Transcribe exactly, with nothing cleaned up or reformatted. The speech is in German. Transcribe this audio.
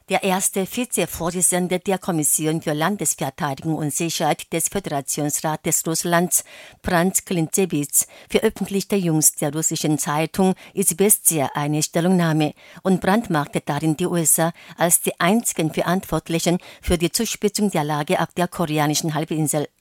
Der erste Vizevorsitzende der Kommission für Landesverteidigung und Sicherheit des Föderationsrates Russlands, Franz Klintsevitz, veröffentlichte jüngst der russischen Zeitung Izvestia eine Stellungnahme und brandmarkte darin die U S A als die einzigen Verantwortlichen für die Zuspitzung der Lage auf der koreanischen Halbinsel.